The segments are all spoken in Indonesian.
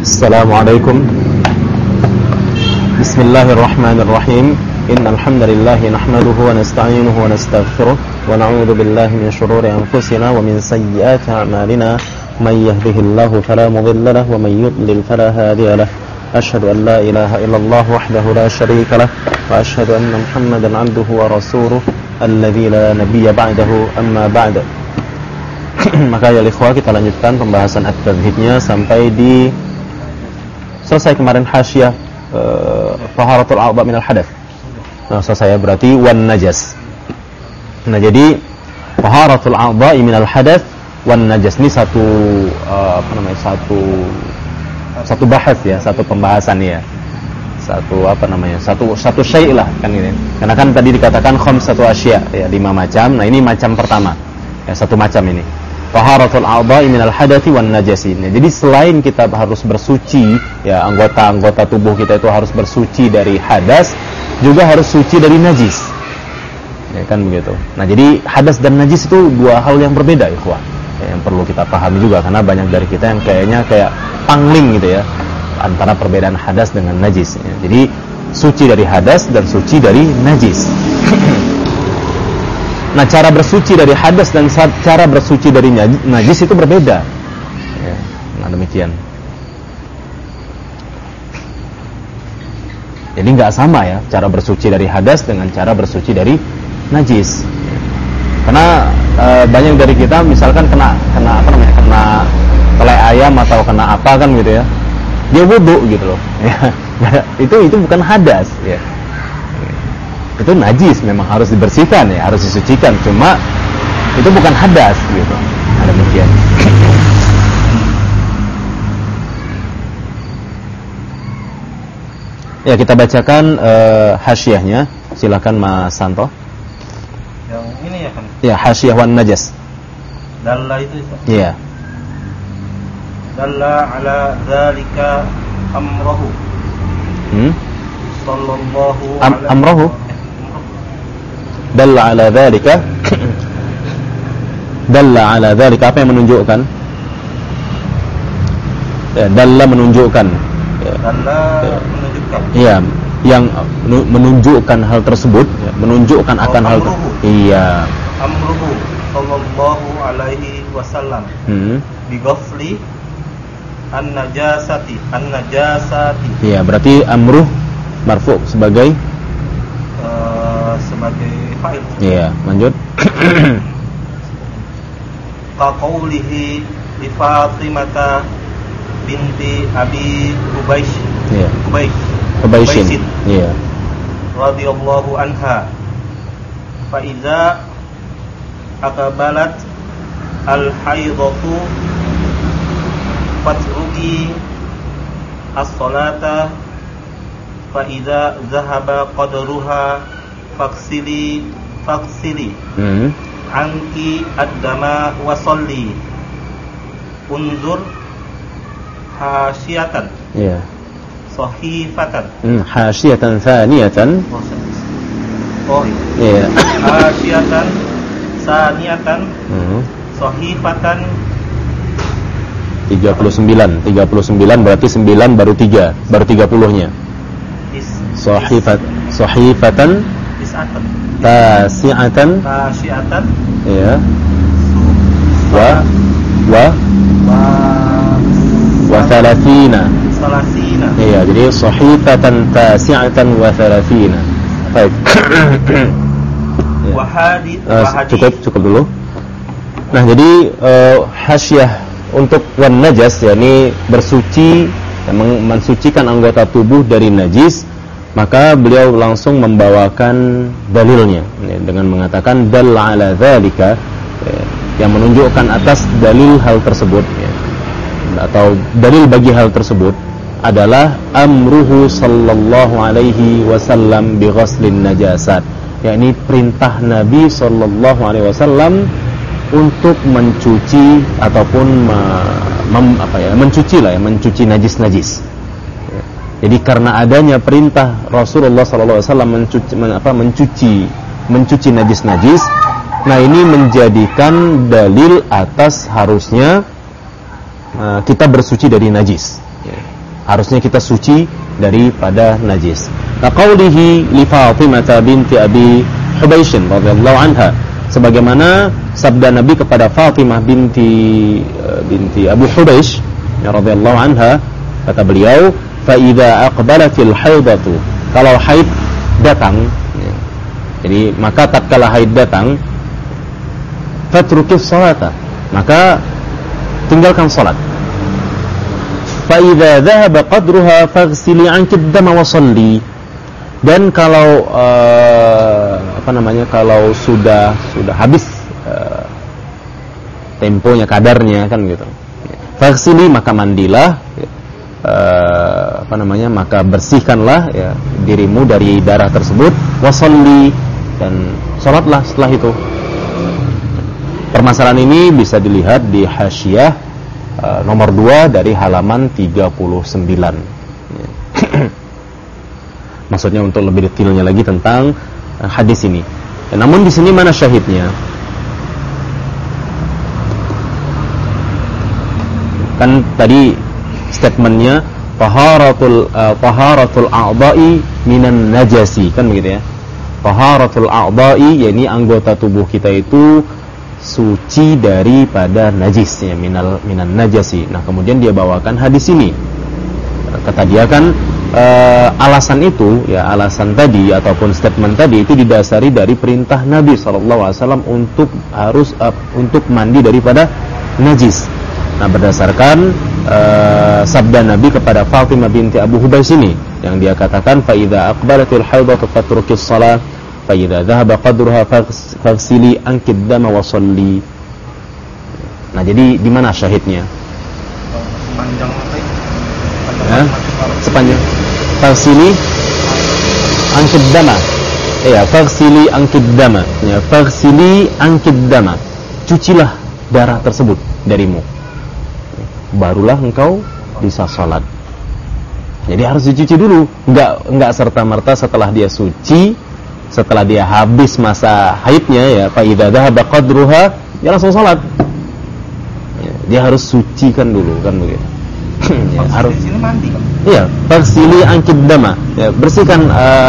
Assalamualaikum. Bismillahirrahmanirrahim. Innal hamdalillah nahmaduhu wa nasta'inuhu wa nastaghfiruh wa na'udzu billahi min shururi anfusina wa min sayyiati a'malina. May yahdihillahu fala mudilla lahu wa may yudlil fala hadiya lahu. Asyhadu an la ilaha illallah wahdahu la syarika lahu wa asyhadu anna Muhammadan 'abduhu wa rasuluh alladzi la nabiyya ba'dahu, amma ba'd. Maka ya ikhwah, kita lanjutkan pembahasan at-tauhidnya sampai di selesai kemarin hasyiah taharatul a'dha minal hadath. Nah, selesai berarti wan najas. Nah, jadi taharatul a'dha minal hadath wan najas ini satu satu bahas ya, satu pembahasan ya. Satu syai' lah kan ini. Karena kan tadi dikatakan khamsatu asya ya, 5 macam. Nah, ini macam pertama. Ya, satu macam ini. Taharatul a'dha'i minal hadathi wan najasi. Jadi selain kita harus bersuci, ya anggota-anggota tubuh kita itu harus bersuci dari hadas, juga harus suci dari najis. Ya kan begitu. Nah, jadi hadas dan najis itu dua hal yang berbeda, ikhwah. Ya, yang perlu kita pahami juga, karena banyak dari kita yang kayaknya kayak pangling gitu ya antara perbedaan hadas dengan najis. Ya, jadi suci dari hadas dan suci dari najis. Nah, cara bersuci dari hadas dan cara bersuci dari najis itu berbeda. Ya, nah demikian. Jadi nggak sama ya cara bersuci dari hadas dengan cara bersuci dari najis. Karena banyak dari kita misalkan kena telai ayam atau kena apa kan gitu ya, dia wudu gitu loh. Ya, itu bukan hadas ya. Itu najis, memang harus dibersihkan ya, harus disucikan, cuma itu bukan hadas gitu. Nah, demikian. Ya, kita bacakan hasyiahnya. Silakan Mas Santo. Yang ini ya kan? Ya, hasyiah wan najas. Dalla itu. Iya. Dalla ala dzalika amruhu. Sallallahu amruhu. Dalla ala dzalika. Dalla ala dzalika, apa yang menunjukkan? Ya, dalla menunjukkan. Ya. Dalla menunjukkan. Iya, yang menunjukkan hal tersebut, ya, menunjukkan akan hal tersebut. Iya. Amruhu sallallahu alaihi wasallam. Bi ghafli an-najasati. Iya, berarti amruh marfu sebagai fa'il. Iya, lanjut. Qaulihi li Fatimah binti Abi Ubaysh. Iya. Ubayshin. Iya. Radhiyallahu anha. Fa iza aqbalat al-haidatu fatruki as-salata fa iza zahaba qadruha faksili anki ad-dama wa salli unzur hasyatan sahifatan hasyatan thaniyatan hasyatan saniyatan sahifatan 39 berarti 9 baru 3 baru 30-nya sahifatan tasi'atan ya wa thalathina. Iya, jadi sahifatan tasi'atan wa thalathina. Baik. Cukup dulu. Nah, jadi hasyiah untuk wan najas, yakni bersuci, mensucikan anggota tubuh dari najis. Maka beliau langsung membawakan dalilnya ya, dengan mengatakan dalla ala dzalika, yang menunjukkan atas dalil hal tersebut ya, atau dalil bagi hal tersebut adalah amruhu sallallahu alaihi wasallam bi ghuslin najasat, yakni perintah Nabi sallallahu alaihi wasallam untuk mencuci ataupun mencuci najis-najis. Jadi karena adanya perintah Rasulullah SAW mencuci najis-najis, nah ini menjadikan dalil atas harusnya kita bersuci dari najis. harusnya kita suci daripada najis. Qaulihi li Fatimah binti Abi Hubaysh radhiyallahu anha, sebagaimana sabda Nabi kepada Fatimah binti Abu Hubaysh radhiyallahu anha, kata beliau, fa idza aqbalatil haidatu, kalau haid datang, ya, jadi maka tatkala haid datang, fatrukis salata, maka tinggalkan salat. Fa idza dhahaba qadruha faghsili anki ad-dama wa shalli, dan kalau kalau sudah habis temponya, kadarnya kan gitu, faghsili, maka mandilah, maka bersihkanlah ya dirimu dari darah tersebut, wa shalli, dan salatlah setelah itu. Permasalahan ini bisa dilihat di hasyiah nomor 2 dari halaman 39. Maksudnya untuk lebih detailnya lagi tentang hadis ini. Namun di sini mana syahidnya? Kan tadi statementnya taharatul a'dha'i minan najasi, kan begitu ya. Taharatul a'dha'i, yakni anggota tubuh kita itu suci daripada najisnya, minan najasi. Nah, kemudian dia bawakan hadis ini. Kata dia kan alasan itu, ya alasan tadi ataupun statement tadi itu didasari dari perintah Nabi SAW untuk mandi daripada najis. Nah, berdasarkan sabda Nabi kepada Fatimah binti Abu Hubaysh ini, yang dia katakan, fa idza aqbalatil haidatu fatrukis shalah, fa idza dhahaba qadruha faghsili anki ad-dama wa shalli. Nah, jadi di mana syahidnya? Sepanjang faghsili anki ad-dama. Ya, faghsili anki ad-dama. Ya, faghsili anki ad-dama. Cucilah darah tersebut darimu, barulah engkau bisa sholat. Jadi harus dicuci dulu, enggak serta-merta setelah dia suci, setelah dia habis masa haidnya, ya fa idza dhahaba qadruha, dia langsung sholat. Ya, dia harus sucikan dulu, kan begitu. Ya, harus di sini mandi. Iya, faghsili anki ad-dama. Ya, bersihkan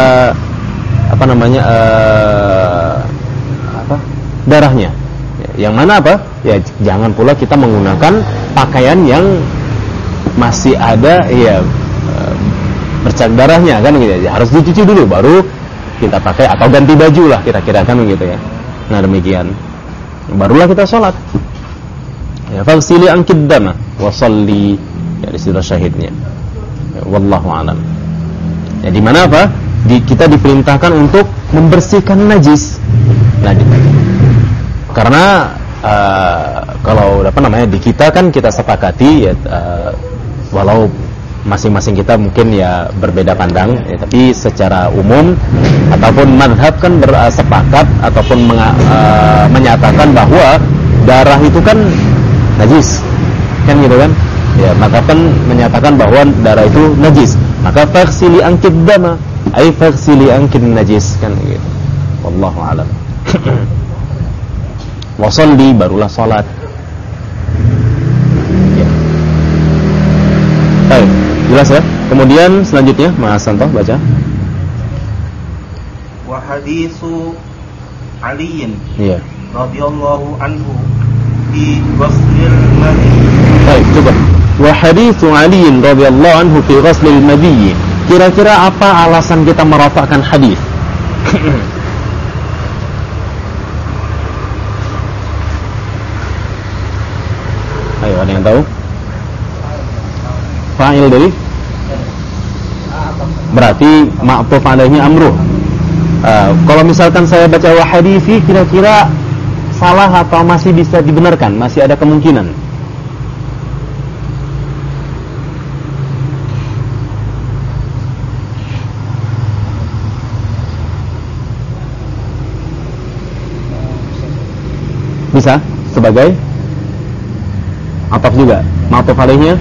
darahnya. Ya, yang mana apa? Ya, jangan pula kita menggunakan pakaian yang masih ada bercak darahnya, kan gitu ya. Harus dicuci dulu baru kita pakai, atau ganti baju lah kira-kira, kan begitu ya. Nah, demikian. Barulah kita sholat. Ya, faghsili anki ad-dama wa shalli. Ya, di situ syahidnya. Ya, wallahu a'lam. Ya, di mana apa? Kita diperintahkan untuk membersihkan najis. Nah, karena kalau di kita kan kita sepakati ya, walau masing-masing kita mungkin ya berbeda pandang ya, tapi secara umum ataupun madhab kan bersepakat ataupun menyatakan bahwa darah itu kan najis, kan gitu kan ya. Maka kan menyatakan bahwa darah itu najis, maka faghsili anki ad-dama ay faghsili anki najis, kan gitu. Wallahu a'lam. Wa shalli, barulah salat. Ya. Baik, jelas ya. Kemudian selanjutnya Mas Santo baca. Wa haditsu Ali Iya. radhiyallahu anhu fi ghuslil madhi. Baik, coba. Wa haditsu Ali radhiyallahu anhu fi ghuslil madhi. Kira-kira apa alasan kita merafa'kan hadis? Ayo, ada yang tahu? Fa'il dari? Berarti ma'tuf alaihnya amruh. Kalau misalkan saya baca wa hadithi, kira-kira salah atau masih bisa dibenarkan? Masih ada kemungkinan? Bisa? Sebagai? Ataf juga, ma'tuf alaihnya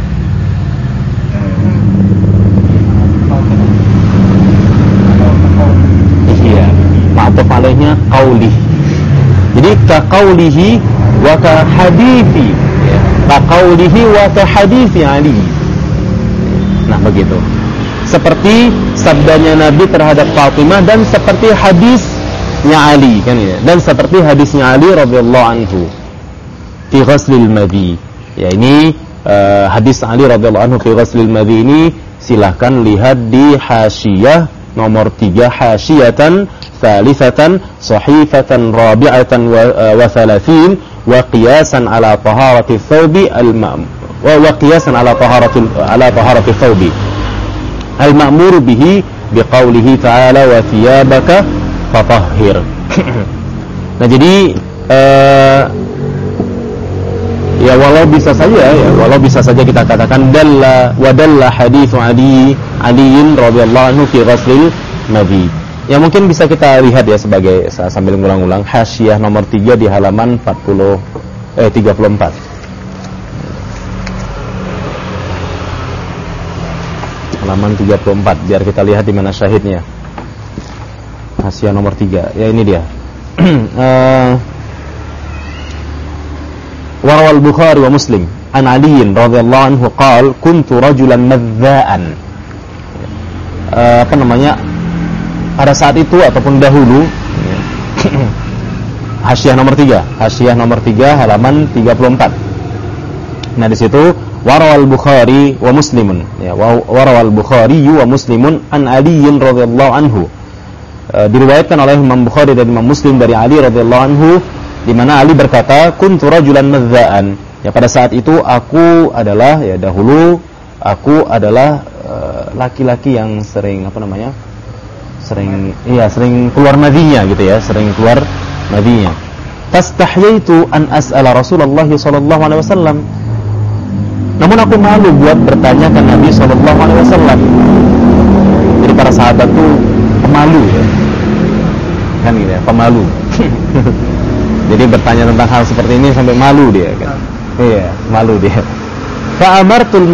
iya, ma'tuf alaihnya qaulih. Jadi ka qaulihi wa ka hadithi, ka qaulihi wa ka hadithi Ali. begitu. Seperti sabdanya Nabi terhadap Fatimah dan seperti hadisnya Ali kan ya. Dan seperti hadisnya Ali radhiyallahu anhu fi ghuslil madhi. Ya, ini hadis Ali radhiyallahu anhu fi ghuslil madhi ini silahkan lihat di hasyiyah nomor 3, hasyiyatan thalithatan sahifatan rabi'atan wa thalathin wa qiyasan ala taharati thawbi wa qiyasan ala taharati thawbi al-ma'muru bihi biqaulihi ta'ala wa thiyabaka fatahhir. Nah, jadi ya walau bisa saja kita katakan dalla haditsu Aliin radhiyallahu anhu fi ghuslil madhi. Ya mungkin bisa kita lihat ya sebagai sambil ngulang-ulang hasyiyah nomor 3 di halaman 34. Halaman 34 biar kita lihat di mana syahidnya. Hasyiyah nomor 3. Ya ini dia. Warawal Bukhari wa Muslim an Ali radhiyallahu anhu qala kuntu rajulan madza'an. Pada saat itu ataupun dahulu hasyiyah nomor 3 halaman 34. Nah di situ warawal Bukhari wa Muslimun ya warawal Bukhari wa Muslimun an Ali radhiyallahu anhu. Diriwayatkan oleh Imam Bukhari dan Imam Muslim dari Ali radhiyallahu anhu di mana Ali berkata kuntu rajulan madza'an. Ya pada saat itu aku adalah laki-laki yang sering sering keluar madhinya gitu ya, sering keluar madhinya. Fastahyaitu an as'ala Rasulullah sallallahu alaihi wasallam. Namun aku malu buat bertanya ke Nabi sallallahu alaihi wasallam. Jadi para sahabat tuh pemalu ya. Kan gitu ya, pemalu. Jadi bertanya tentang hal seperti ini sampai malu dia kan. Iya, malu dia. Fa amartul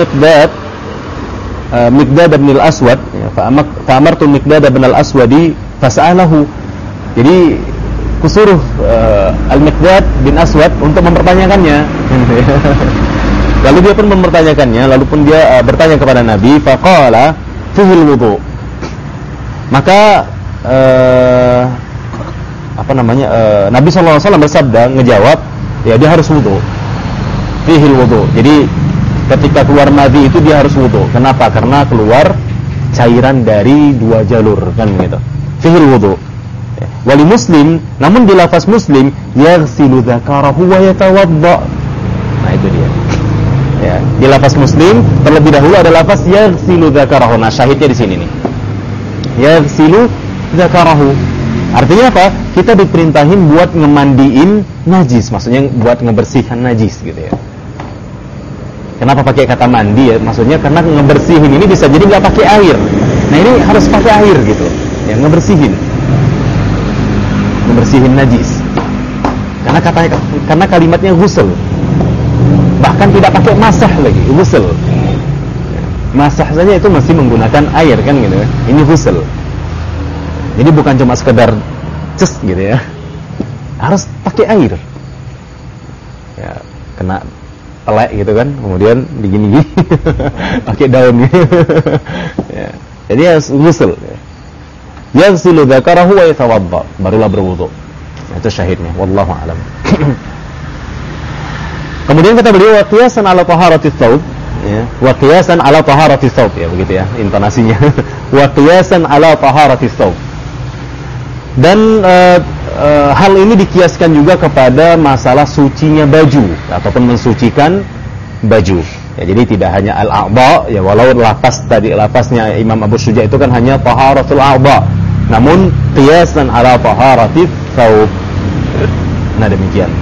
Miqdad bin al-Aswad ya, fa'amartu Miqdad bin al-Aswadi fas'alahu. Jadi kusuruh al-Miqdad bin Aswad untuk mempertanyakannya. Lalu dia pun mempertanyakannya, lalu pun dia bertanya kepada Nabi, faqala fihil wudu. Maka Nabi sallallahu alaihi wasallam bersabda, ngejawab, ya dia harus wudu. Fihil wudu. Jadi ketika keluar madhi itu dia harus wudu. Kenapa? Karena keluar cairan dari 2 jalur kan gitu. Fihil wudu. Wali Muslim, namun di lafaz Muslim yaghsilu dzakarahu wa yatawadda. Nah itu dia. Ya, di lafaz Muslim terlebih dahulu ada lafaz yaghsilu dzakarahu. Nah syahidnya di sini nih. Yaghsilu dzakarahu. Artinya apa? Kita diperintahin buat ngemandiin najis, maksudnya buat ngebersihkan najis gitu ya. Kenapa pakai kata mandi ya? Maksudnya karena ngebersihin ini bisa jadi nggak pakai air. Nah ini harus pakai air gitu, ya ngebersihin najis. Karena kalimatnya ghusl, bahkan tidak pakai masah lagi, ghusl. Masah saja itu masih menggunakan air kan gitu. Ini ghusl. Jadi bukan cuma sekedar ces gitu ya, harus pakai air. Ya kena telek gitu kan, kemudian digini-gini pakai daun gitu. Ya. Jadi harus ghusl. Yaghsilu dzakarahu wa yatawadda, barulah berwudu. Itu syahidnya, wallahu a'lam. Kemudian kata beliau wa qiyasan ala taharatis thawb, ya. Wa qiyasan ala taharatis thawb ya begitu ya intonasinya. Wa qiyasan ala taharatis thawb. Dan hal ini dikiaskan juga kepada masalah sucinya baju ataupun mensucikan baju. Ya, jadi tidak hanya al-a'dha, ya walau lafaznya Imam Abu Syuja itu kan hanya taharatul a'dha, namun qiyasan ala taharatis thawb. Nah demikian.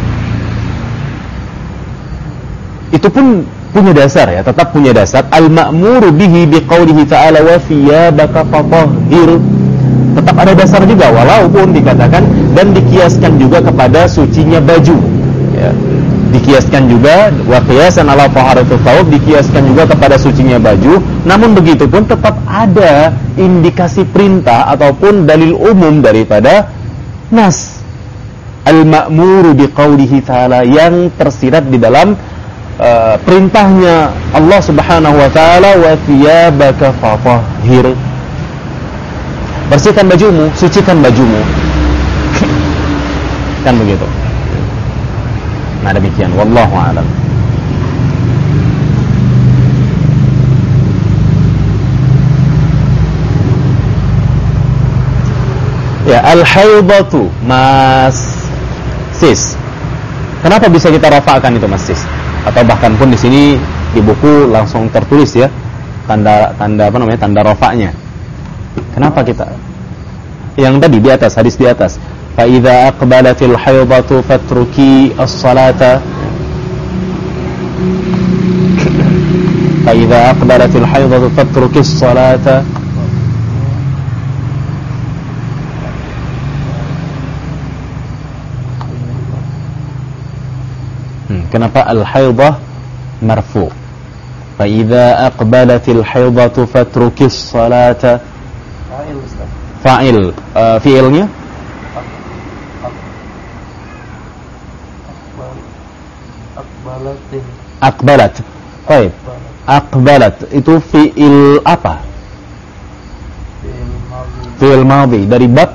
Itu pun punya dasar ya, tetap punya dasar. Al-ma'muru bihi biqaulihi ta'ala wa thiyabaka fatahhir. Tetap ada dasar juga, walaupun dikatakan dan dikiaskan juga kepada sucinya baju ya. Dikiaskan juga wa qiyasan ala taharatul thawb, dikiaskan juga kepada sucinya baju. Namun begitu pun tetap ada indikasi perintah ataupun dalil umum daripada nas al-ma'muru biqaulihi ta'ala, yang tersirat di dalam perintahnya Allah Subhanahu wa taala, wa thiyabaka fatahhir. Bersihkan bajumu, sucikan bajumu. Kan begitu. Nah, demikian, wallahu a'lam. Ya, al-haidatu, Mas Sis. Kenapa bisa kita rafa'kan itu, Mas Sis? Atau bahkan pun di sini di buku langsung tertulis ya, tanda apa namanya? Tanda rafa'nya. Kenapa kita? Yang tadi di atas, hadis di atas. Fa idza aqbalatil haidatu fatruki as-salata. Fa idza aqbalatil haidatu fatruki as-salata. Kenapa al-haidah marfu? Fa idza aqbalatil haidatu fatrukis salata. Fa'il. Fi'ilnya aqbalat. Baik. Aqbalat itu fi'il apa? Fi'il madhi dari bab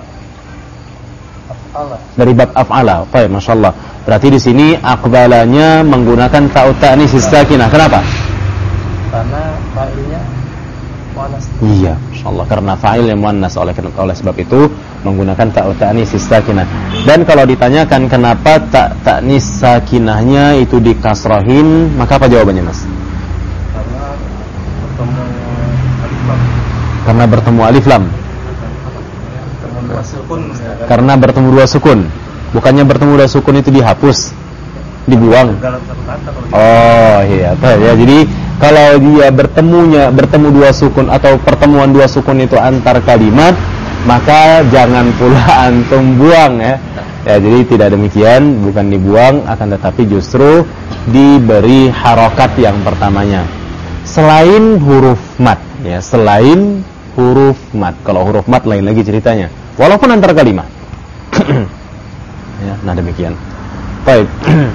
af'ala. Baik, masyaallah. Berarti di sini aqbalanya menggunakan ta'ut ta'nis sakinah. Kenapa? Karena fa'ilnya muannas. Iya, masyaallah, karena fa'il yang muannas, oleh sebab itu menggunakan ta'ut ta'nis sakinah. Dan kalau ditanyakan kenapa ta'nis sakinahnya itu dikasrahin, maka apa jawabannya, Mas? Karena bertemu alif lam. Karena bertemu dua sukun. Bukannya bertemu dua sukun itu dihapus, dibuang. Oh iya, ya. Jadi kalau dia bertemu dua sukun atau pertemuan dua sukun itu antar kalimat, maka jangan pula antum buang ya. Ya, jadi tidak demikian, bukan dibuang, akan tetapi justru diberi harokat yang pertamanya. Selain huruf mat, ya, selain huruf mat. Kalau huruf mat lain lagi ceritanya. Walaupun antar kalimat. Ya, nah demikian. Baik.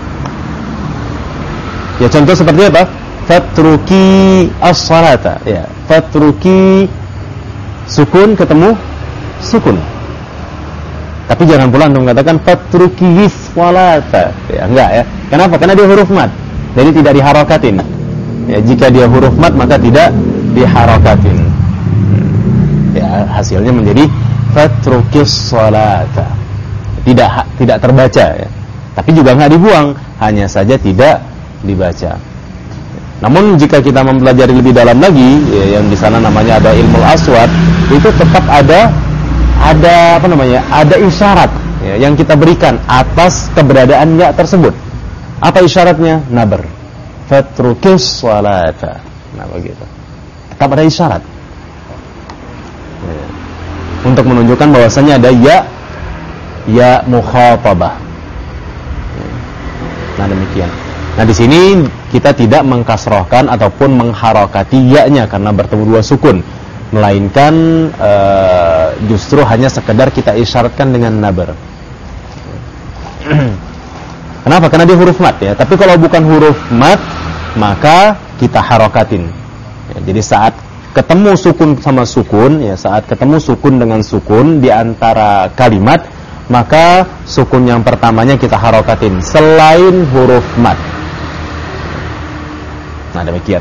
Ya, contoh seperti apa? Fatruki as-salata. Ya, fatruki sukun ketemu sukun. Tapi jangan pula antum katakan fatruki as-salata. Ya, enggak ya. Kenapa? Karena dia huruf mat. Jadi tidak diharokatin. Ya, jika dia huruf mat maka tidak diharokatin. Ya, hasilnya menjadi fatruki as-salata. Tidak terbaca ya. Tapi juga nggak dibuang, hanya saja tidak dibaca. Namun jika kita mempelajari lebih dalam lagi ya, yang di sana namanya ada ilmu aswad, itu tetap ada apa namanya? Ada isyarat ya, yang kita berikan atas keberadaan ya tersebut. Apa isyaratnya? Nabar. Fatrukis salata. Nah begitu. Tetap ada isyarat. Ya. Untuk menunjukkan bahwasanya ada ya mukhatabah. Nah demikian. Nah di sini kita tidak mengkasrohkan ataupun mengharokati ya-nya karena bertemu dua sukun, melainkan justru hanya sekedar kita isyaratkan dengan nabar. Kenapa? Karena dia huruf mat ya. Tapi kalau bukan huruf mat, maka kita harokatin. Ya, jadi saat ketemu sukun sama sukun, ya saat ketemu sukun dengan sukun di antara kalimat, maka sukun yang pertamanya kita harokatin selain huruf mat. Nah demikian.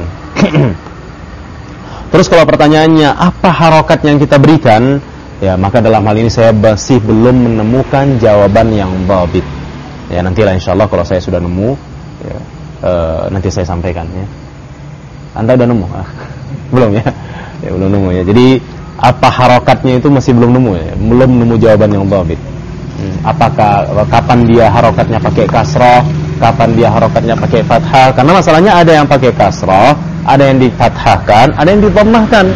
Terus kalau pertanyaannya apa harokat yang kita berikan, ya maka dalam hal ini saya masih belum menemukan jawaban yang dhabit. Ya nantilah insyaallah kalau saya sudah nemu, ya, nanti saya sampaikan ya. Anda udah nemu? Belum ya? Ya belum nemu ya. Jadi apa harokatnya itu masih belum nemu ya. Belum nemu jawaban yang dhabit. Apakah kapan dia harokatnya pakai kasrah, kapan dia harokatnya pakai fathah? Karena masalahnya ada yang pakai kasrah, ada yang difathahkan, ada yang didhammahkan.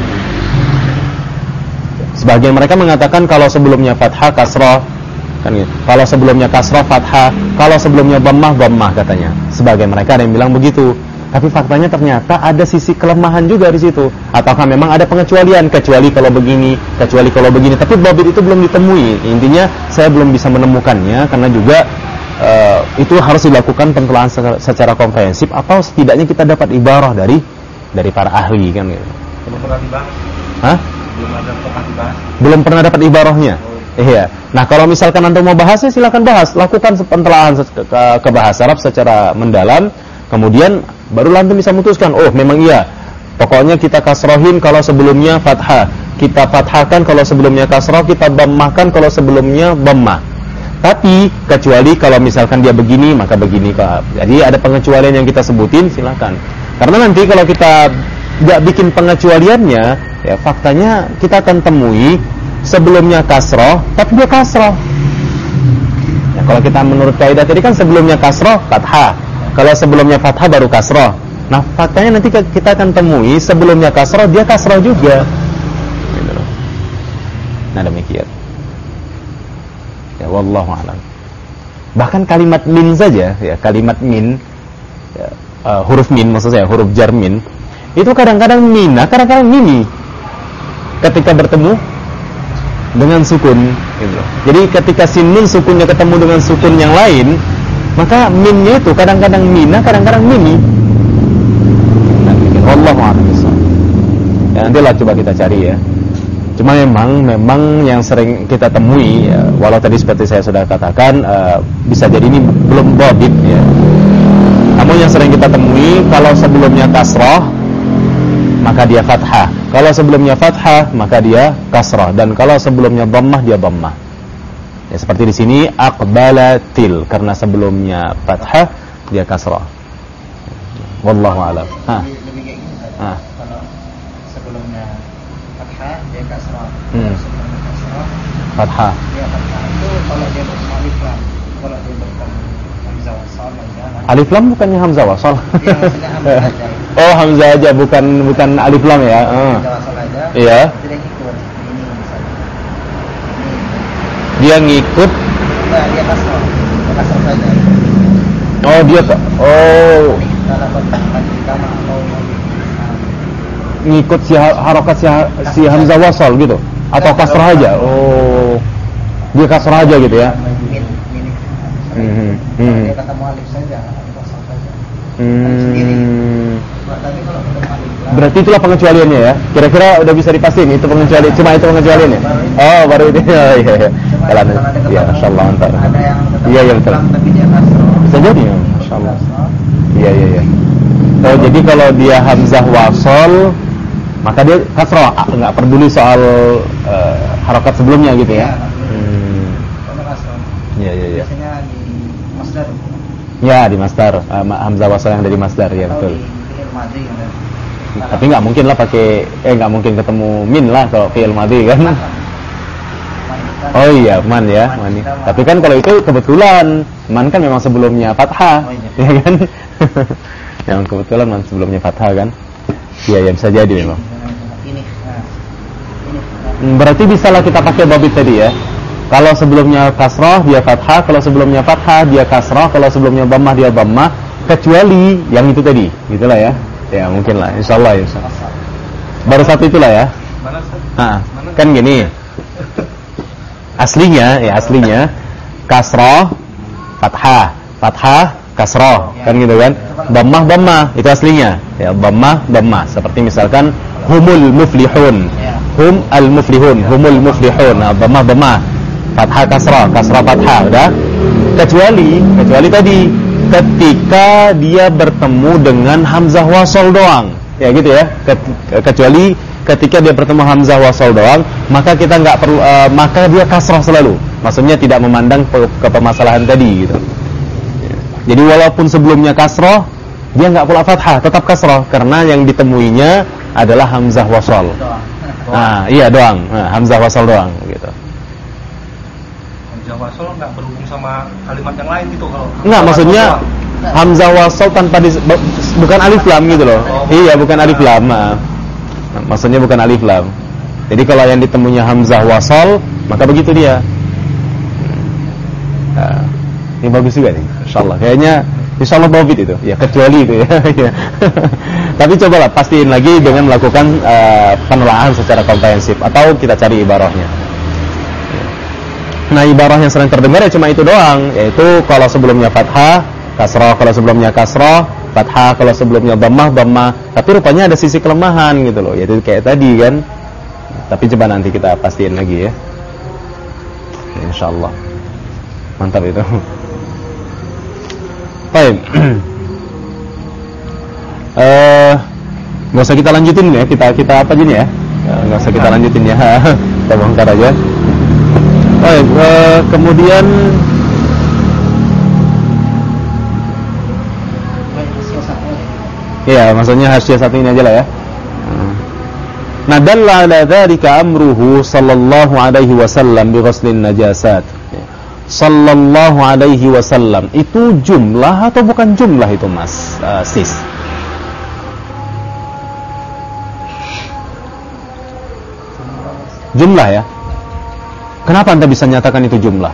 Sebagian mereka mengatakan kalau sebelumnya fathah kasrah, kan gitu. Kalau sebelumnya kasrah fathah, kalau sebelumnya dhammah katanya. Sebagian mereka ada yang bilang begitu. Tapi faktanya ternyata ada sisi kelemahan juga di situ. Ataukah memang ada pengecualian, kecuali kalau begini, kecuali kalau begini. Tapi dhabit itu belum ditemui. Intinya saya belum bisa menemukannya karena juga itu harus dilakukan penelaahan secara komprehensif, atau setidaknya kita dapat ibarah dari para ahli kan gitu. Belum pernah dibahas. Hah? Belum pernah dapat ibarahnya. Iya. Nah, kalau misalkan Anda mau bahasnya silakan bahas, lakukan penelaahan ke bahasa Arab secara mendalam, kemudian baru Anda bisa memutuskan, oh memang iya. Pokoknya kita kasrohin kalau sebelumnya fathah, kita fathahkan kalau sebelumnya kasroh, kita dhammahkan kalau sebelumnya dhammah. Tapi kecuali kalau misalkan dia begini, maka begini. Jadi ada pengecualian yang kita sebutin, silakan. Karena nanti kalau kita nggak bikin pengecualiannya, ya faktanya kita akan temui sebelumnya kasroh, tapi dia kasroh. Ya, kalau kita menurut kaidah tadi kan sebelumnya kasroh fathah, kalau sebelumnya fathah baru kasroh. Nah, faktanya nanti kita akan temui sebelumnya kasroh, dia kasroh juga. Nah, demikian. Ya, wallahu a'lam. Bahkan kalimat min saja, ya, kalimat min, ya, huruf min maksud saya, huruf jar min, itu kadang-kadang mina, kadang-kadang mini. Ketika bertemu dengan sukun, gitu. Jadi ketika sin nun sukunnya ketemu dengan sukun yang lain, maka minnya itu kadang-kadang mina, kadang-kadang mini. Wallahu a'lam. Ya, nantilah coba kita cari ya. Cuma memang yang sering kita temui, ya, walau tadi seperti saya sudah katakan, bisa jadi ini belum dhabit ya. Namun yang sering kita temui, kalau sebelumnya kasrah maka dia fathah, kalau sebelumnya fathah maka dia kasrah, dan kalau sebelumnya dhammah dia dhammah. Ya, seperti di sini aqbalatil, karena sebelumnya fathah dia kasrah. Wallahu a'lam. Lebih kayak gini kan? Kalau sebelumnya fathah dia kasrah, sebelumnya kasrah fathah dia fathah. Itu kalau dia bertemu alif lam, kalau dia bertemu hamzah wasal, alif lam bukannya hamzah wasal? Iya, maksudnya hamzah aja. Oh, hamzah aja, bukan alif lam ya. Hamzah wasal aja. Iya. Dia ngikut ini misalnya. Dia ngikut. Nah, dia kasrah. Dia kasrah saja. Oh, dia ngikut si harokat si hamzah wasal gitu, atau kasrah aja. Oh, dia kasrah aja gitu ya. Dia ketemu alif saja, alif wasal saja. Berarti itulah pengecualiannya ya. Kira-kira udah bisa dipastiin itu pengecualian, cuma itu pengecualiannya. Oh, baru itu. Iya. Jalan. Ya, masyaallah mantap. Iya, betul. Bisa jadi ya, masyaallah. Iya. Oh, jadi kalau dia hamzah wasal maka dia kasrah, enggak peduli soal harokat sebelumnya gitu ya. Iya. Biasanya di masdar. Ya, di masdar. Hamzah wasal yang dari masdar ya, betul. Tapi nggak mungkin lah pakai nggak mungkin ketemu min lah kalau fi'il madhi kan. Oh iya, man ya, man. Tapi kan kalau itu kebetulan man kan memang sebelumnya fathah, ya kan? Yang kebetulan man sebelumnya fathah kan? Iya, ya bisa jadi memang. Berarti bisalah kita pakai dhabit tadi ya. Kalau sebelumnya kasrah dia fathah, kalau sebelumnya fathah dia kasrah, kalau sebelumnya dhammah dia dhammah, kecuali yang itu tadi, gitulah ya. Ya mungkin lah, insyaallah ya. Baru satu itulah ya. Kan gini. Aslinya kasrah, fathah, kasrah, kan gitu kan? Dhammah, itu aslinya. Ya, dhammah. Seperti misalkan humul muflihun. Humul muflihun. Nah, dhammah. Fathah, kasrah, fathah, udah. Kecuali tadi ketika dia bertemu dengan hamzah wasal doang, ya gitu ya. Kecuali ketika dia bertemu hamzah wasal doang, maka kita nggak perlu, maka dia kasrah selalu. Maksudnya tidak memandang ke permasalahan tadi gitu. Jadi walaupun sebelumnya kasrah, dia nggak pula fathah, tetap kasrah karena yang ditemuinya adalah hamzah wasal. Nah, iya doang. Nah, hamzah wasal doang gitu. Hamzah wasal nggak berhubung sama kalimat yang lain gitu kalau. Nggak, maksudnya hamzah wasal tanpa bukan alif lam gitu loh. Iya, bukan alif lam. Nah, maksudnya bukan alif lam. Jadi kalau yang ditemunya hamzah wasal, maka begitu dia. Nah, ini bagus juga nih, insyaallah. Kayaknya insyaallah dhabit itu. Ya, kecuali itu ya. Tapi cobalah pastiin lagi dengan melakukan penelaahan secara komprehensif atau kita cari ibarahnya. Nah, ibarah yang sering terdengar ya cuma itu doang, yaitu kalau sebelumnya fathah, kasrah, kalau sebelumnya kasrah, fathah, kalau sebelumnya dhammah, dhammah. Tapi rupanya ada sisi kelemahan gitu loh, yaitu kayak tadi kan. Tapi coba nanti kita pastiin lagi ya. Insyaallah. Mantap itu. Baik. Nggak usah kita lanjutin ya, kita apa aja nih ya? Nggak usah kita lanjutin ya. Kita bongkar aja. Baik, kemudian ya, maksudnya hasyiah satu ini aja lah ya. Nadalla ala dzalika amruhu sallallahu alaihi wasallam bi ghuslin najasat. Sallallahu alaihi wasallam itu jumlah atau bukan jumlah itu Mas Sis? Jumlah ya. Kenapa Anda bisa nyatakan itu jumlah?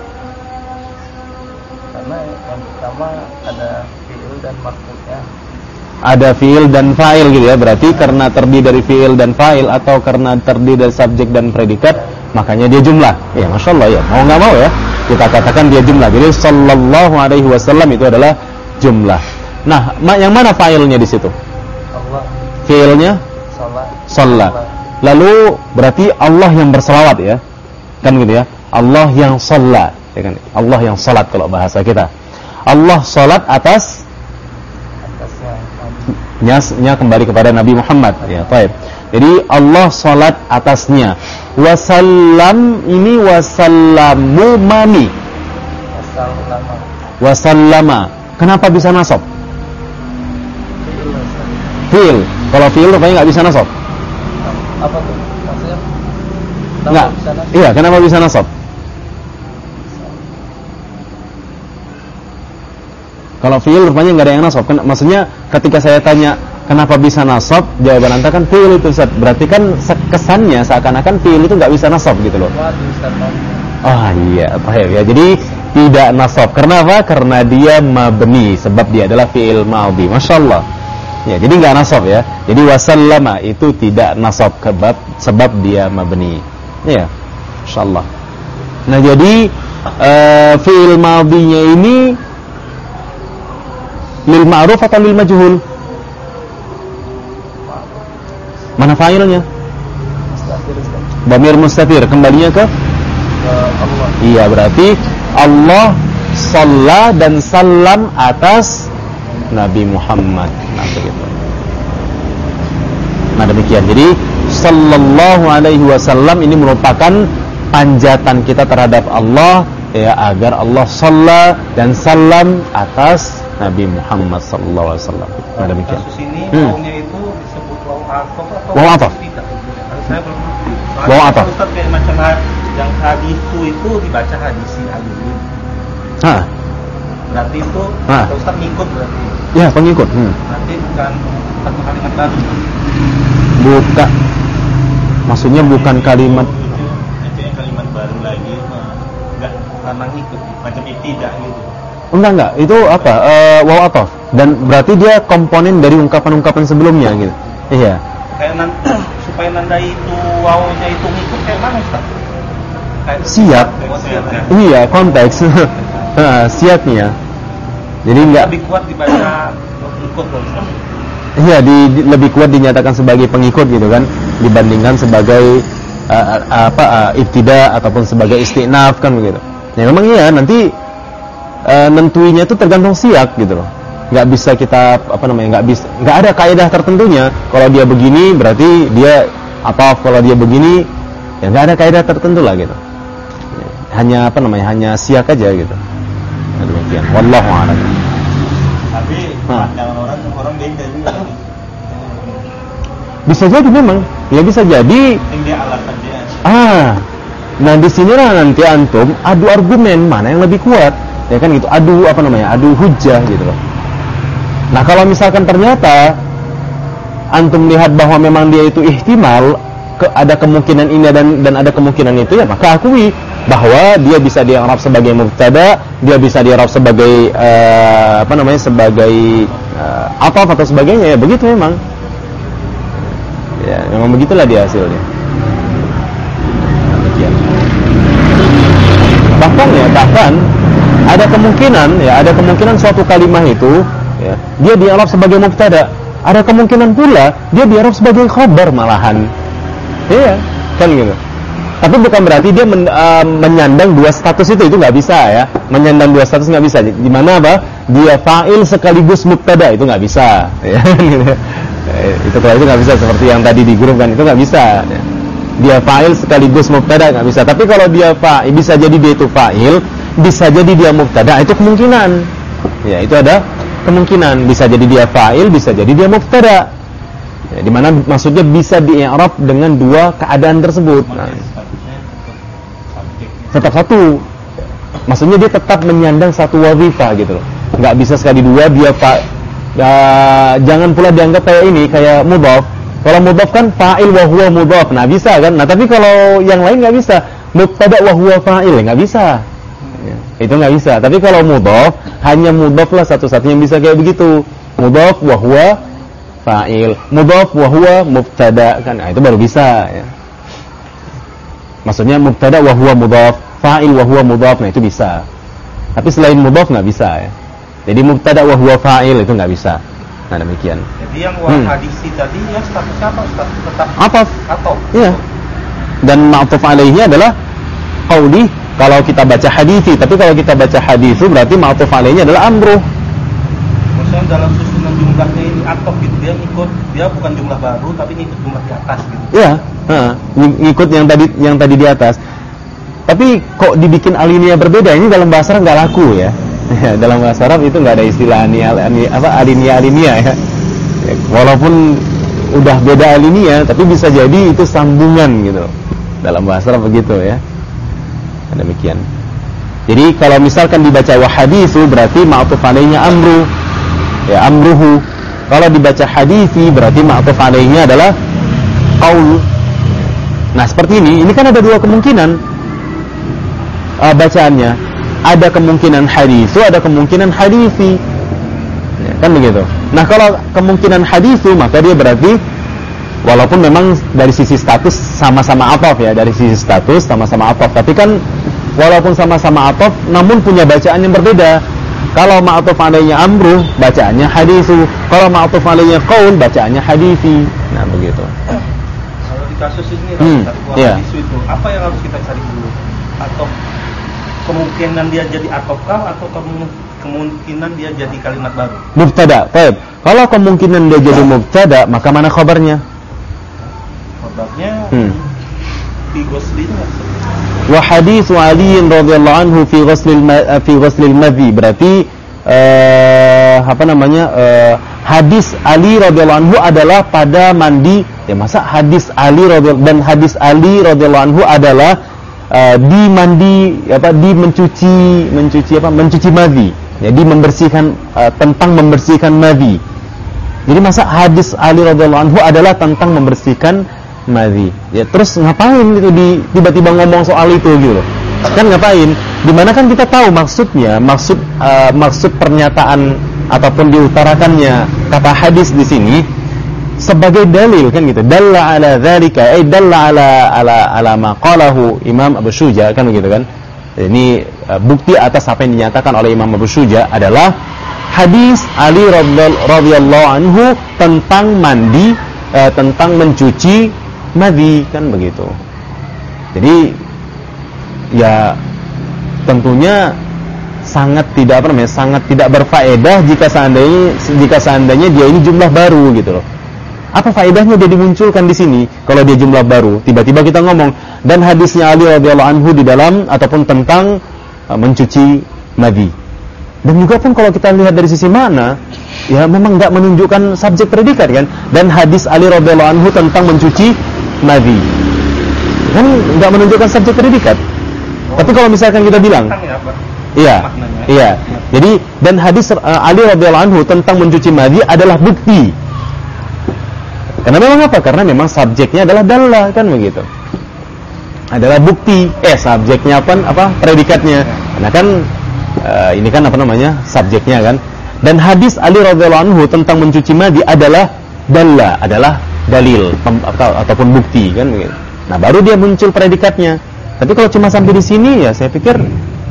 Karena yang pertama ada fi'il dan maf'ulnya. Ada fi'il dan fa'il gitu ya. Berarti karena terdiri dari fi'il dan fa'il atau karena terdiri dari subjek dan predikat, makanya dia jumlah. Ya, Masya Allah ya. Mau nggak mau ya, kita katakan dia jumlah. Jadi sallallahu alaihi wasallam itu adalah jumlah. Nah, yang mana fa'ilnya di situ? Allah. Fi'ilnya? Salat. Lalu berarti Allah yang berselawat ya. Kan gitu ya, Allah yang sholat ya kan? Allah yang sholat kalau bahasa kita. Allah sholat atasnya kembali kepada Nabi Muhammad ya, baik. Jadi Allah sholat atasnya. Wasallam ini wasallamu mami. Wasallama. Kenapa bisa nasab? Fi'il. Kalau fi'il rupanya nggak bisa nasab. Apa tuh? Maksudnya Enggak. Iya, kenapa bisa nasab? Kalau fi'il rupanya enggak ada yang nasab. Maksudnya ketika saya tanya kenapa bisa nasab, jawaban Anda kan fi'il itu Ustaz. Berarti kan kesannya seakan-akan fi'il itu enggak bisa nasab gitu loh. Oh iya, paham ya. Jadi tidak nasab. Karena apa? Karena dia mabni, sebab dia adalah fi'il madhi. Masyaallah. Ya, jadi enggak nasab ya. Jadi wasallama itu tidak nasab sebab dia mabni. Ya, insyaallah. Nah, jadi fi'il madhinya ini lil ma'ruf atau lil majhul? Mana fa'ilnya? Dhamir mustatir, kembalinya ke Allah. Iya, berarti Allah shalla dan salam atas Nabi Muhammad. Nah, begitu. Nah, demikian. Jadi sallallahu alaihi wasallam ini merupakan panjatan kita terhadap Allah ya, agar Allah shalla dan salam atas Nabi Muhammad sallallahu alaihi wasallam. Nah, demikian. Kasus ini wawunya itu disebut wawu ataf atau wawu ataf? tidak? Saya belum ngerti. Wawu ataf. Ustaz kayak macam yang hadisu itu dibaca hadisi alilin. Hah. Berarti itu Ustaz ngikut berarti. Ya, pengikut. Berarti bukan satu kalimat baru. Bukan. Maksudnya bukan kalimat kalimat baru lagi, enggak karena ngikut macam tidak gitu. Enggak, itu apa? Wawu ataf. Dan berarti dia komponen dari ungkapan-ungkapan sebelumnya gitu. Iya. Kayak supaya nandai itu wawunya itu ngikut kayak mana Ustaz? Kayak siap. Iya, konteks. Siapnya. Jadi enggak lebih kuat dibaca ngikut loh Ustaz. Iya, lebih kuat dinyatakan sebagai pengikut gitu kan, dibandingkan sebagai ibtida ataupun sebagai istinaf kan begitu. Ya memang iya, nanti nentuinya itu tergantung siyak gitu loh. Nggak bisa kita nggak ada kaidah tertentunya. Kalau dia begini berarti dia apa, kalau dia begini ya nggak ada kaidah tertentu lah gitu. Hanya hanya siyak aja gitu. Nah, demikian. Wallahu a'lam. Tapi pandangan orang beda juga. Bisa jadi memang, ya bisa jadi. Dia alasan dia. Nah di sinilah nanti antum adu argumen mana yang lebih kuat, ya kan gitu. Adu hujjah gitu loh. Nah kalau misalkan ternyata antum lihat bahwa memang dia itu ihtimal, ada kemungkinan ini dan ada kemungkinan itu, ya maka akui bahwa dia bisa di'rab sebagai mubtada, dia bisa di'rab sebagai sebagai ataf atau sebagainya, ya begitu memang. Ya, memang begitulah dia hasilnya. Demikian. ya, bahkan ada kemungkinan suatu kalimah itu ya, dia di'rab sebagai mubtada. Ada kemungkinan pula dia di'rab sebagai khabar malahan. Iya, kan gitu. Tapi bukan berarti dia menyandang dua status itu nggak bisa ya. Menyandang dua status nggak bisa. Di mana apa? Dia fa'il sekaligus mubtada, itu nggak bisa. Ya, gitu. Itu kalau itu nggak bisa, seperti yang tadi di grup kan, itu nggak bisa. Dia fa'il sekaligus mubtada nggak bisa. Tapi kalau dia fa'il, bisa jadi dia itu fa'il, bisa jadi dia mubtada, itu kemungkinan. Ya, itu ada kemungkinan. Bisa jadi dia fa'il, bisa jadi dia mubtada. Ya, di mana maksudnya bisa di-i'rab dengan dua keadaan tersebut. Nah, tetap satu, maksudnya dia tetap menyandang satu wazifah gitu loh. Nggak bisa sekali dua dia jangan pula dianggap kayak ini, kayak mudhaf. Kalau mudhaf kan fa'il wa huwa mudhaf, nah bisa kan. Nah tapi kalau yang lain nggak bisa, mubtada wa huwa fa'il, nggak bisa ya, itu nggak bisa. Tapi kalau mudhaf, hanya mudhaf lah satu-satunya yang bisa kayak begitu. Mudhaf wa huwa fa'il, mudhaf wa huwa mubtada kan, nah itu baru bisa ya. Maksudnya mubtada wa huwa mudhaf, fa'il wa huwa mudhaf, nah itu bisa. Tapi selain mudhaf nggak bisa ya. Jadi mubtada wa huwa fa'il itu nggak bisa. Nah demikian. Jadi yang hadisi tadi ya statusnya apa? Status tetap ataf. Atau. Iya. Dan ma'tuf alaihi adalah qauli kalau kita baca hadisi. Tapi kalau kita baca hadis itu berarti ma'tuf alaihi adalah amruh. Maksudnya dalam susunan jumlahnya ini ataf gitu, dia bukan jumlah baru tapi ngikut jumlah di atas gitu. Iya, ngikut yang tadi di atas. Tapi kok dibikin alinea berbeda? Ini dalam bahasa Arab nggak laku ya. Ya, dalam bahasa Arab itu nggak ada istilah alinea ya. Walaupun udah beda alinea, tapi bisa jadi itu sambungan gitu. Dalam bahasa Arab begitu ya. Demikian. Jadi kalau misalkan dibaca wahaditsu berarti ma'tuf alainya amru. Ya, amruhu. Kalau dibaca hadithi berarti ma'tuf alainya adalah qaul. Nah, seperti ini kan ada dua kemungkinan bacaannya. Ada kemungkinan hadithu, ada kemungkinan hadithi. Ya, kan begitu. Nah, kalau kemungkinan hadithu maka dia berarti walaupun memang dari sisi status sama-sama ataf ya, dari sisi status sama-sama ataf, tapi kan walaupun sama-sama ataf namun punya bacaan yang berbeda. Kalau ma'tuf alainya amruh, bacaannya hadithu. Kalau ma'tuf alainya qaul, bacaannya hadithi. Nah, begitu. Kalau di kasus ini yeah. hadithu itu, apa yang harus kita cari dulu? Atau kemungkinan dia jadi atofkah atau kemungkinan dia jadi kalimat baru? Mubtada. Baik. Kalau kemungkinan dia jadi mubtada, maka mana khabarnya? Khabarnya fi ghuslinya. Wa haditsu Ali radhiyallahu anhu fi ghuslil madhi, berarti hadis Ali radhiyallahu anhu adalah pada mandi. Ya, masa hadis Ali radhiyallahu anhu adalah di mandi di mencuci madhi. Jadi membersihkan tentang membersihkan madhi. Jadi masa hadis Ali radhiyallahu anhu adalah tentang membersihkan madhi. Ya, terus ngapain itu tiba-tiba ngomong soal itu gitu. Kan ngapain? Dimana kan kita tahu maksudnya, maksud pernyataan ataupun diutarakannya kata hadis di sini sebagai dalil kan gitu. Dalla ala dzalika, dalla ala ma qalahu Imam Abu Syuja kan begitu kan. Ini bukti atas apa yang dinyatakan oleh Imam Abu Syuja adalah hadis Ali radhiyallahu anhu tentang mandi, tentang mencuci madhi kan begitu. Jadi ya tentunya sangat tidak berfaedah jika seandainya dia ini jumlah baru gitu loh. Apa faedahnya dia dimunculkan di sini kalau dia jumlah baru? Tiba-tiba kita ngomong dan hadisnya Ali radhiyallahu anhu di dalam ataupun tentang mencuci madhi. Dan juga pun kalau kita lihat dari sisi mana, ya memang enggak menunjukkan subjek predikat kan. Dan hadis Ali radhiyallahu anhu tentang mencuci madhi kan enggak menunjukkan subjek predikat. Tapi kalau misalkan kita bilang iya. Jadi dan hadis Ali radhiyallahu anhu tentang mencuci madhi adalah bukti. Karena memang apa? Karena memang subjeknya adalah dalla kan begitu. Adalah bukti. Subjeknya apa? Predikatnya. Nah kan ini kan subjeknya kan. Dan hadis Ali radhiyallahu anhu tentang mencuci madhi adalah dalla, adalah dalil ataupun bukti kan begitu. Nah, baru dia muncul predikatnya. Tapi kalau cuma sampai di sini ya saya pikir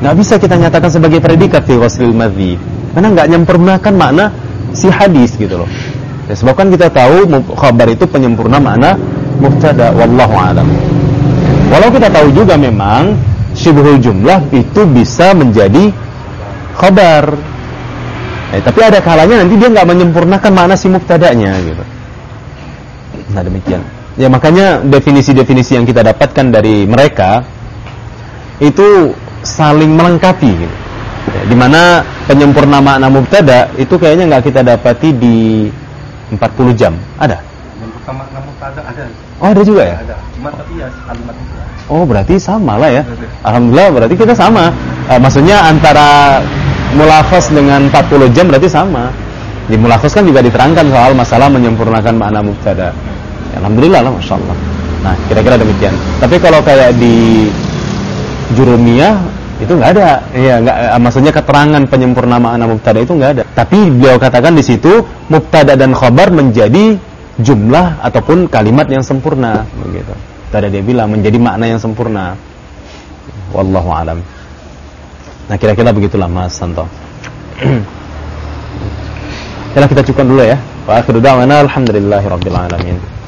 Nggak bisa kita nyatakan sebagai predikat fi ghuslil madhi, karena nggak menyempurnakan makna si hadis gitu loh. Ya, sebab kan kita tahu khabar itu penyempurna makna mubtada, wallahu a'lam. Walau kita tahu juga memang syibhul jumlah itu bisa menjadi khabar. Tapi ada kalanya nanti dia nggak menyempurnakan makna si mubtadanya gitu. Nah demikian. Ya makanya definisi-definisi yang kita dapatkan dari mereka itu saling melengkapi gitu. Ya, dimana penyempurna makna mubtada itu kayaknya nggak kita dapati di 40 jam. Ada? Penyempurna makna mubtada ada. Oh ada juga ya? Ada. Cuma tapi ya kalimat itu. Oh berarti sama lah ya. Alhamdulillah berarti kita sama. Maksudnya antara mulakhas dengan 40 jam berarti sama. Di mulakhas kan juga diterangkan soal masalah menyempurnakan makna mubtada. Ya, alhamdulillah lah, masya Allah. Nah kira-kira demikian. Tapi kalau kayak di Jurumiyah itu nggak ada. Iya, nggak. Maksudnya keterangan penyempurna makna mubtada itu nggak ada. Tapi beliau katakan di situ mubtada dan khabar menjadi jumlah ataupun kalimat yang sempurna, begitu. Tadi dia bilang menjadi makna yang sempurna. Wallahu alam. Nah kira-kira begitulah Mas Santo. Kita cukup dulu ya. Wa akhiru da'wana alhamdulillahirabbil alamin.